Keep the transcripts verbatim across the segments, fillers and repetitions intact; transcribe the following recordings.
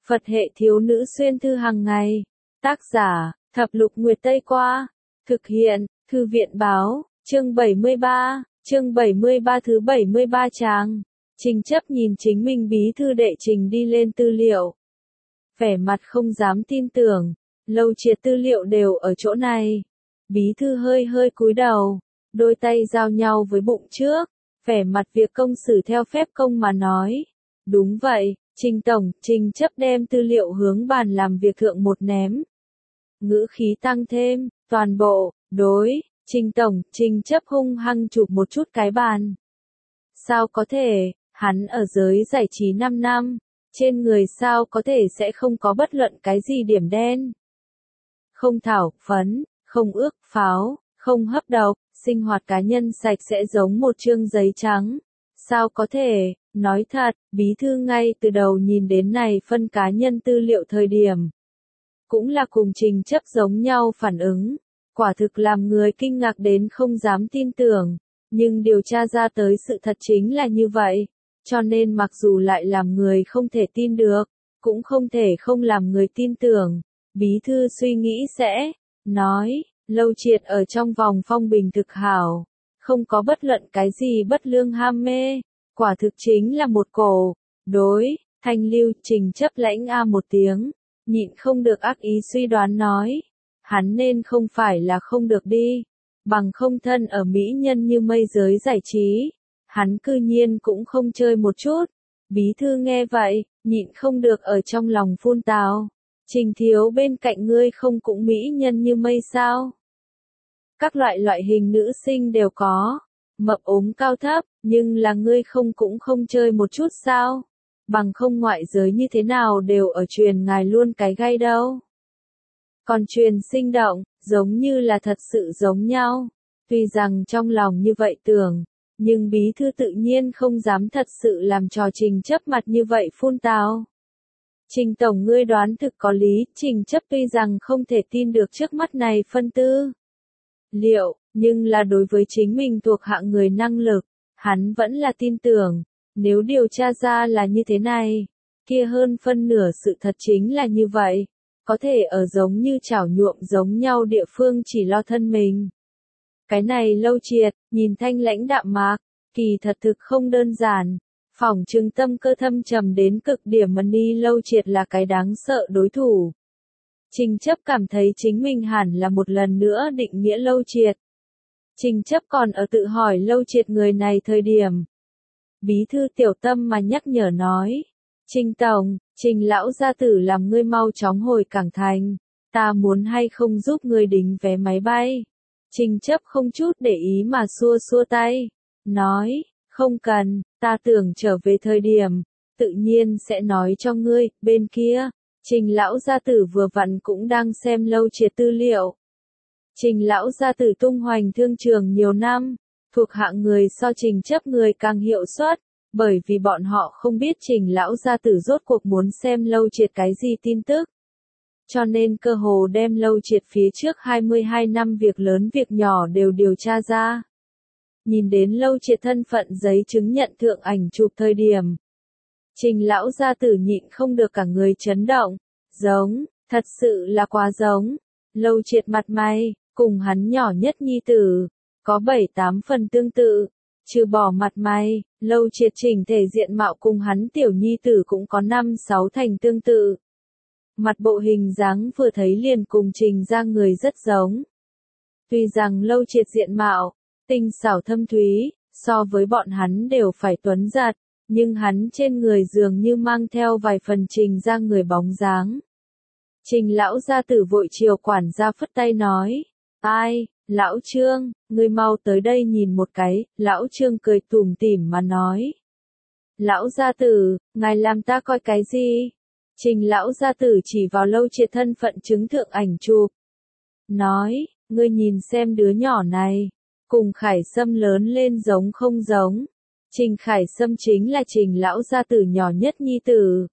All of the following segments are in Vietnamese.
Phật hệ thiếu nữ xuyên thư hàng ngày. Tác giả, Thập Lục Nguyệt Tây Qua. Thực hiện, Thư viện Báo, chương bảy mươi ba, chương bảy mươi ba thứ bảy mươi ba trang. Trình Chấp nhìn chính mình bí thư đệ trình đi lên tư liệu. Vẻ mặt không dám tin tưởng, Lâu Triệt tư liệu đều ở chỗ này. Bí thư hơi hơi cúi đầu, đôi tay giao nhau với bụng trước, vẻ mặt việc công xử theo phép công mà nói. Đúng vậy, Trình Tổng, Trình Chấp đem tư liệu hướng bàn làm việc thượng một ném. Ngữ khí tăng thêm, toàn bộ, đối, Trình Tổng, Trình Chấp hung hăng chụp một chút cái bàn. Sao có thể, hắn ở giới giải trí năm năm, trên người sao có thể sẽ không có bất luận cái gì điểm đen. Không thảo, phấn, không ước, pháo, không hấp độc, sinh hoạt cá nhân sạch sẽ giống một chương giấy trắng. Sao có thể, nói thật, bí thư ngay từ đầu nhìn đến này phân cá nhân tư liệu thời điểm. Cũng là cùng Trình Chấp giống nhau phản ứng, quả thực làm người kinh ngạc đến không dám tin tưởng, nhưng điều tra ra tới sự thật chính là như vậy, cho nên mặc dù lại làm người không thể tin được, cũng không thể không làm người tin tưởng. Bí thư suy nghĩ sẽ, nói, Lâu Triệt ở trong vòng phong bình thực hảo, không có bất luận cái gì bất lương ham mê, quả thực chính là một cổ, đối, thanh lưu. Trình Chấp lãnh a một tiếng, nhịn không được ác ý suy đoán nói, hắn nên không phải là không được đi, bằng không thân ở mỹ nhân như mây giới giải trí, hắn cư nhiên cũng không chơi một chút. Bí thư nghe vậy, nhịn không được ở trong lòng phun tào, Trình thiếu bên cạnh ngươi không cũng mỹ nhân như mây sao? Các loại loại hình nữ sinh đều có, mập ốm cao thấp, nhưng là ngươi không cũng không chơi một chút sao? Bằng không ngoại giới như thế nào đều ở truyền ngài luôn cái gai đâu. Còn truyền sinh động, giống như là thật sự giống nhau. Tuy rằng trong lòng như vậy tưởng, nhưng bí thư tự nhiên không dám thật sự làm trò Trình Chấp mặt như vậy phun tào. Trình Tổng ngươi đoán thực có lý, Trình Chấp tuy rằng không thể tin được trước mắt này phân tư liệu, nhưng là đối với chính mình thuộc hạng người năng lực, hắn vẫn là tin tưởng. Nếu điều tra ra là như thế này, kia hơn phân nửa sự thật chính là như vậy, có thể ở giống như chảo nhuộm giống nhau địa phương chỉ lo thân mình. Cái này Lâu Triệt, nhìn thanh lãnh đạm mạc, kỳ thật thực không đơn giản, phỏng chừng tâm cơ thâm trầm đến cực điểm mà ni Lâu Triệt là cái đáng sợ đối thủ. Trình Chấp cảm thấy chính mình hẳn là một lần nữa định nghĩa Lâu Triệt. Trình Chấp còn ở tự hỏi Lâu Triệt người này thời điểm. Bí thư tiểu tâm mà nhắc nhở nói, Trình Tổng, Trình lão gia tử làm ngươi mau chóng hồi Cảng Thành, ta muốn hay không giúp ngươi đính vé máy bay. Trình Chấp không chút để ý mà xua xua tay, nói, không cần, ta tưởng trở về thời điểm, tự nhiên sẽ nói cho ngươi. Bên kia, Trình lão gia tử vừa vặn cũng đang xem Lâu Triệt tư liệu. Trình lão gia tử tung hoành thương trường nhiều năm, thuộc hạng người so Trình Chấp người càng hiệu suất, bởi vì bọn họ không biết Trình lão gia tử rốt cuộc muốn xem Lâu Triệt cái gì tin tức. Cho nên cơ hồ đem Lâu Triệt phía trước hai mươi hai năm việc lớn việc nhỏ đều điều tra ra. Nhìn đến Lâu Triệt thân phận giấy chứng nhận thượng ảnh chụp thời điểm, Trình lão gia tử nhịn không được cả người chấn động, giống, thật sự là quá giống. Lâu Triệt mặt mày, cùng hắn nhỏ nhất nhi tử, có bảy tám phần tương tự, trừ bỏ mặt mày, Lâu Triệt chỉnh thể diện mạo cùng hắn tiểu nhi tử cũng có năm sáu thành tương tự. Mặt bộ hình dáng vừa thấy liền cùng Trình ra người rất giống. Tuy rằng Lâu Triệt diện mạo, tinh xảo thâm thúy, so với bọn hắn đều phải tuấn giật, nhưng hắn trên người dường như mang theo vài phần Trình ra người bóng dáng. Trình lão gia tử vội chiều quản gia phất tay nói, ai, lão Trương, ngươi mau tới đây nhìn một cái. Lão Trương cười tủm tỉm mà nói, lão gia tử, ngài làm ta coi cái gì? Trình lão gia tử chỉ vào Lâu Triệt thân phận chứng thượng ảnh chụp, nói, ngươi nhìn xem đứa nhỏ này, cùng Khải Sâm lớn lên giống không giống? Trình Khải Sâm chính là Trình lão gia tử nhỏ nhất nhi tử.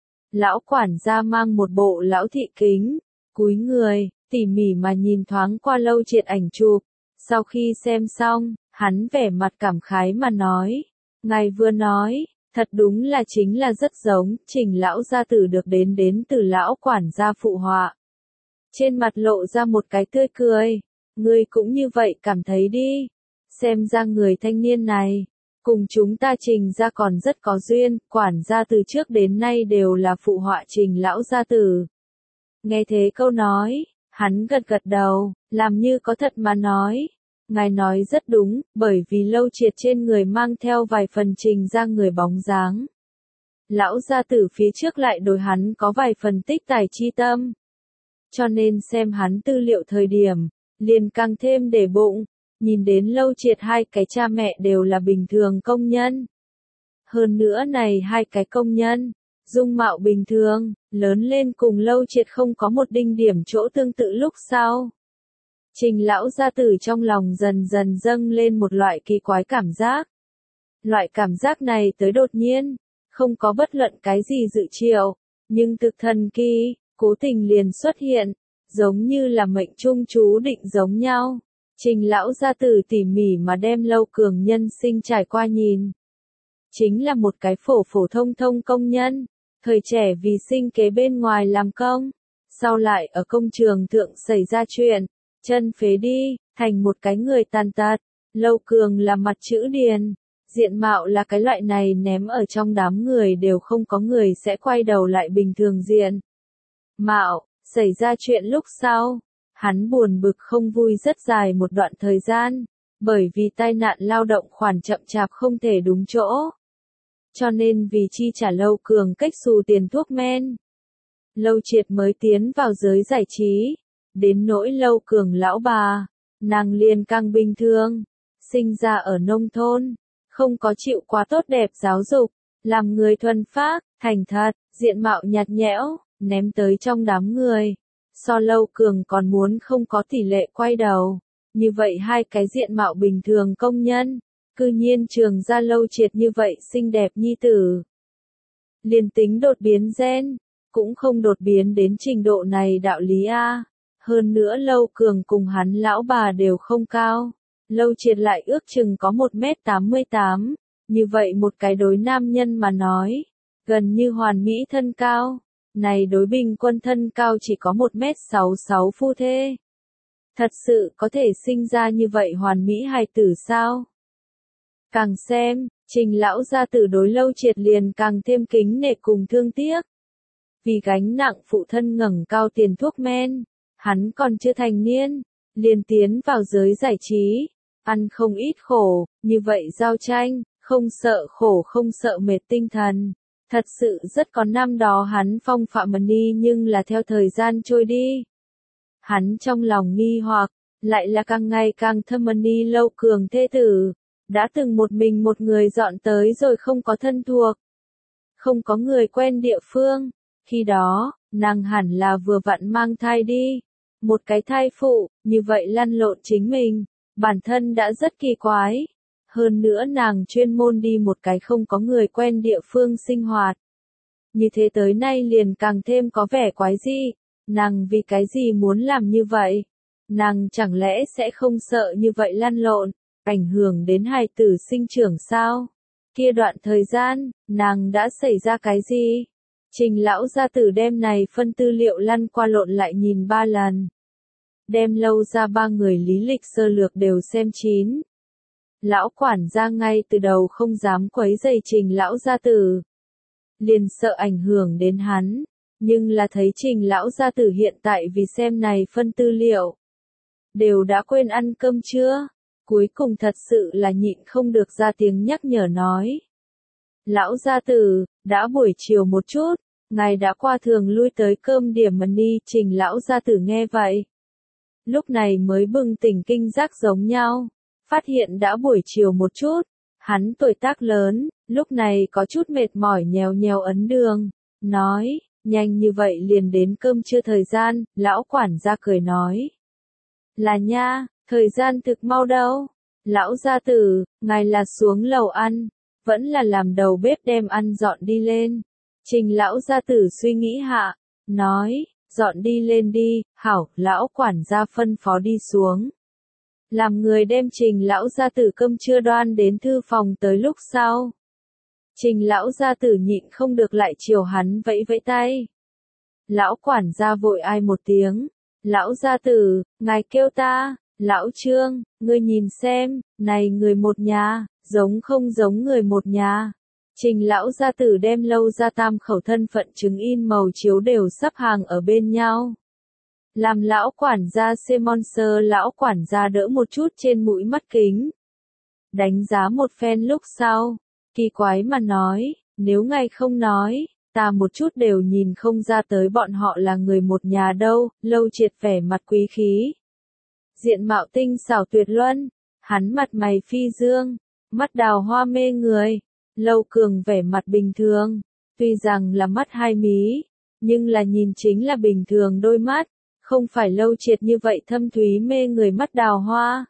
Lão quản gia mang một bộ lão thị kính, cúi người, tỉ mỉ mà nhìn thoáng qua Lâu Triệt ảnh chụp. Sau khi xem xong, hắn vẻ mặt cảm khái mà nói, ngài vừa nói, Thật đúng là chính là rất giống, Trình lão gia tử được đến đến từ lão quản gia phụ họa. Trên mặt lộ ra một cái tươi cười, ngươi cũng như vậy cảm thấy đi, xem ra người thanh niên này, cùng chúng ta Trình gia còn rất có duyên, quản gia từ trước đến nay đều là phụ họa Trình lão gia tử. Nghe thế câu nói, hắn gật gật đầu, làm như có thật mà nói. Ngài nói rất đúng, bởi vì Lâu Triệt trên người mang theo vài phần Trình gia người bóng dáng. Lão gia tử phía trước lại đối hắn có vài phần tích tài chi tâm. Cho nên xem hắn tư liệu thời điểm, liền càng thêm để bụng, nhìn đến Lâu Triệt hai cái cha mẹ đều là bình thường công nhân. Hơn nữa này hai cái công nhân, dung mạo bình thường, lớn lên cùng Lâu Triệt không có một đinh điểm chỗ tương tự lúc sau. Trình lão gia tử trong lòng dần dần dâng lên một loại kỳ quái cảm giác. Loại cảm giác này tới đột nhiên, không có bất luận cái gì dự triệu, nhưng thực thần kỳ, cố tình liền xuất hiện, giống như là mệnh trung chú định giống nhau. Trình lão gia tử tỉ mỉ mà đem Lâu Cường nhân sinh trải qua nhìn. Chính là một cái phổ phổ thông thông công nhân, thời trẻ vì sinh kế bên ngoài làm công, sau lại ở công trường thượng xảy ra chuyện, chân phế đi, thành một cái người tàn tật. Lâu Cường là mặt chữ điền, diện mạo là cái loại này ném ở trong đám người đều không có người sẽ quay đầu lại bình thường diện. Mạo, xảy ra chuyện lúc sau, hắn buồn bực không vui rất dài một đoạn thời gian, bởi vì tai nạn lao động khoản chậm chạp không thể đúng chỗ. Cho nên vì chi trả Lâu Cường cách xù tiền thuốc men, Lâu Triệt mới tiến vào giới giải trí. Đến nỗi Lâu Cường lão bà, nàng liền càng bình thường, sinh ra ở nông thôn, không có chịu quá tốt đẹp giáo dục, làm người thuần phác, thành thật, diện mạo nhạt nhẽo, ném tới trong đám người. So Lâu Cường còn muốn không có tỷ lệ quay đầu, như vậy hai cái diện mạo bình thường công nhân, cư nhiên trường ra Lâu Triệt như vậy xinh đẹp nhi tử. Liền tính đột biến gen, cũng không đột biến đến trình độ này đạo lý a. Hơn nữa Lâu Cường cùng hắn lão bà đều không cao. Lâu Triệt lại ước chừng có một mét tám mươi tám. Như vậy một cái đối nam nhân mà nói, gần như hoàn mỹ thân cao. Này đối bình quân thân cao chỉ có một mét sáu mươi sáu phu thê. Thật sự có thể sinh ra như vậy hoàn mỹ hài tử sao? Càng xem, Trình lão gia tử đối Lâu Triệt liền càng thêm kính nể cùng thương tiếc. Vì gánh nặng phụ thân ngẩng cao tiền thuốc men, hắn còn chưa thành niên, liền tiến vào giới giải trí, ăn không ít khổ, như vậy giao tranh, không sợ khổ không sợ mệt tinh thần. Thật sự rất có năm đó hắn phong phạm money nhưng là theo thời gian trôi đi. Hắn trong lòng nghi hoặc, lại là càng ngày càng thâm money Lâu Cường thê tử, đã từng một mình một người dọn tới rồi không có thân thuộc, không có người quen địa phương, khi đó, nàng hẳn là vừa vặn mang thai đi. Một cái thai phụ, như vậy lăn lộn chính mình, bản thân đã rất kỳ quái. Hơn nữa nàng chuyên môn đi một cái không có người quen địa phương sinh hoạt. Như thế tới nay liền càng thêm có vẻ quái dị. Nàng vì cái gì muốn làm như vậy? Nàng chẳng lẽ sẽ không sợ như vậy lăn lộn, ảnh hưởng đến hài tử sinh trưởng sao? Kia đoạn thời gian, nàng đã xảy ra cái gì? Trình lão gia tử đem này phân tư liệu lăn qua lộn lại nhìn ba lần. Đem Lâu ra ba người lý lịch sơ lược đều xem chín. Lão quản gia ngay từ đầu không dám quấy rầy Trình lão gia tử. Liền sợ ảnh hưởng đến hắn, nhưng là thấy Trình lão gia tử hiện tại vì xem này phân tư liệu. Đều đã quên ăn cơm chưa? Cuối cùng thật sự là nhịn không được ra tiếng nhắc nhở nói. Lão gia tử, đã buổi chiều một chút, ngài đã qua thường lui tới cơm điểm money. Trình lão gia tử nghe vậy. Lúc này mới bừng tỉnh kinh giác giống nhau, phát hiện đã buổi chiều một chút, hắn tuổi tác lớn, lúc này có chút mệt mỏi nhèo nhèo ấn đường, nói, nhanh như vậy liền đến cơm trưa thời gian, lão quản gia cười nói. Là nha, thời gian thực mau đâu, lão gia tử, ngài là xuống lầu ăn, vẫn là làm đầu bếp đem ăn dọn đi lên. Trình lão gia tử suy nghĩ hạ, nói, dọn đi lên đi, hảo, lão quản gia phân phó đi xuống. Làm người đem Trình lão gia tử cơm trưa đoan đến thư phòng tới lúc sau. Trình lão gia tử nhịn không được lại chiều hắn vẫy vẫy tay. Lão quản gia vội ai một tiếng. Lão gia tử, ngài kêu ta, lão Trương, ngươi nhìn xem, này người một nhà, giống không giống người một nhà. Trình lão gia tử đem lâu ra tam khẩu thân phận chứng in màu chiếu đều sắp hàng ở bên nhau. Làm lão quản gia Simon sơ lão quản gia đỡ một chút trên mũi mắt kính. Đánh giá một phen lúc sau, kỳ quái mà nói, nếu ngài không nói, ta một chút đều nhìn không ra tới bọn họ là người một nhà đâu. Lâu Triệt vẻ mặt quý khí. Diện mạo tinh xảo tuyệt luân, hắn mặt mày phi dương, mắt đào hoa mê người. Lâu Cường vẻ mặt bình thường, tuy rằng là mắt hai mí, nhưng là nhìn chính là bình thường đôi mắt, không phải Lâu Triệt như vậy thâm thúy mê người mắt đào hoa.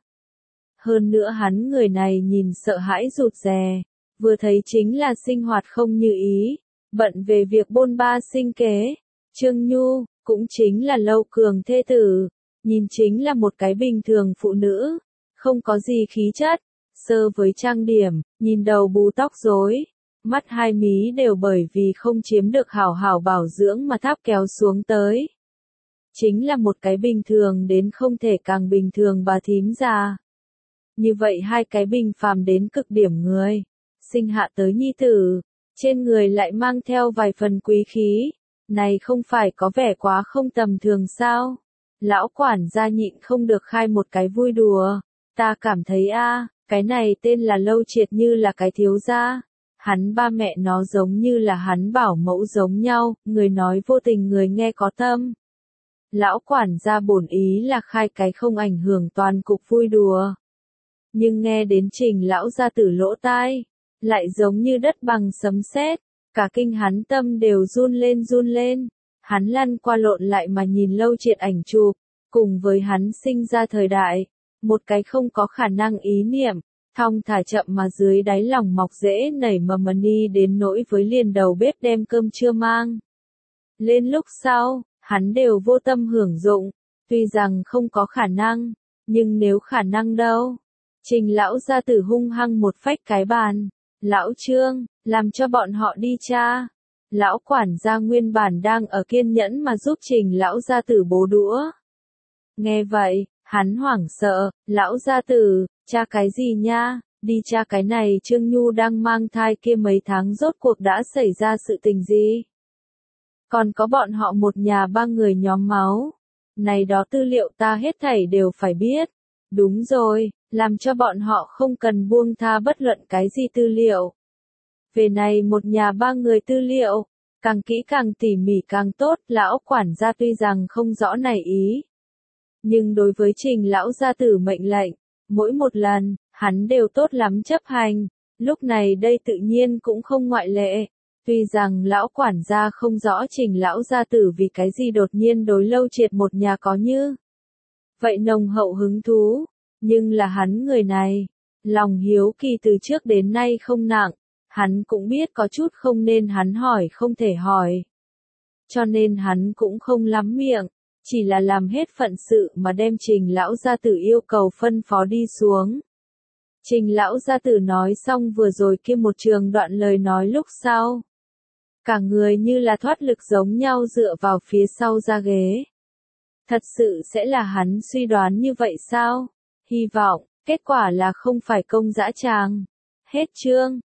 Hơn nữa hắn người này nhìn sợ hãi rụt rè, vừa thấy chính là sinh hoạt không như ý, bận về việc bôn ba sinh kế. Trương Nhu, cũng chính là Lâu Cường thê tử, nhìn chính là một cái bình thường phụ nữ, không có gì khí chất, sơ với trang điểm, nhìn đầu bù tóc rối, mắt hai mí đều bởi vì không chiếm được hảo hảo bảo dưỡng mà tháp kéo xuống tới. Chính là một cái bình thường đến không thể càng bình thường bà thím già. Như vậy hai cái bình phàm đến cực điểm người, sinh hạ tới nhi tử, trên người lại mang theo vài phần quý khí, này không phải có vẻ quá không tầm thường sao? Lão quản gia nhịn không được khai một cái vui đùa, ta cảm thấy a, cái này tên là Lâu Triệt như là cái thiếu gia, hắn ba mẹ nó giống như là hắn bảo mẫu giống nhau, người nói vô tình người nghe có tâm. Lão quản gia bổn ý là khai cái không ảnh hưởng toàn cục vui đùa. Nhưng nghe đến Trình lão gia tử lỗ tai, lại giống như đất bằng sấm sét, cả kinh hắn tâm đều run lên run lên. Hắn lăn qua lộn lại mà nhìn Lâu Triệt ảnh chụp, cùng với hắn sinh ra thời đại, một cái không có khả năng ý niệm, thong thả chậm mà dưới đáy lòng mọc rễ nảy mầm mà ni đến nỗi với liền đầu bếp đem cơm trưa mang. Lên lúc sau, hắn đều vô tâm hưởng dụng, tuy rằng không có khả năng, nhưng nếu khả năng đâu. Trình lão gia tử hung hăng một phách cái bàn, lão Trương, làm cho bọn họ đi cha. Lão quản gia nguyên bản đang ở kiên nhẫn mà giúp Trình lão gia tử bố đũa. Nghe vậy, hắn hoảng sợ, lão gia tử, cha cái gì nha, đi cha cái này Trương Nhu đang mang thai kia mấy tháng rốt cuộc đã xảy ra sự tình gì. Còn có bọn họ một nhà ba người nhóm máu. Này đó tư liệu ta hết thảy đều phải biết. Đúng rồi, làm cho bọn họ không cần buông tha bất luận cái gì tư liệu. Về này một nhà ba người tư liệu, càng kỹ càng tỉ mỉ càng tốt. Lão quản gia tuy rằng không rõ này ý, nhưng đối với Trình lão gia tử mệnh lệnh, mỗi một lần, hắn đều tốt lắm chấp hành. Lúc này đây tự nhiên cũng không ngoại lệ. Tuy rằng lão quản gia không rõ Trình lão gia tử vì cái gì đột nhiên đối Lâu Triệt một nhà có như vậy nồng hậu hứng thú, nhưng là hắn người này, lòng hiếu kỳ từ trước đến nay không nặng, hắn cũng biết có chút không nên hắn hỏi không thể hỏi. Cho nên hắn cũng không lắm miệng, chỉ là làm hết phận sự mà đem Trình lão gia tử yêu cầu phân phó đi xuống. Trình lão gia tử nói xong vừa rồi kia một trường đoạn lời nói lúc sau. Cả người như là thoát lực giống nhau dựa vào phía sau ra ghế. Thật sự sẽ là hắn suy đoán như vậy sao? Hy vọng, kết quả là không phải công dã tràng. Hết chương.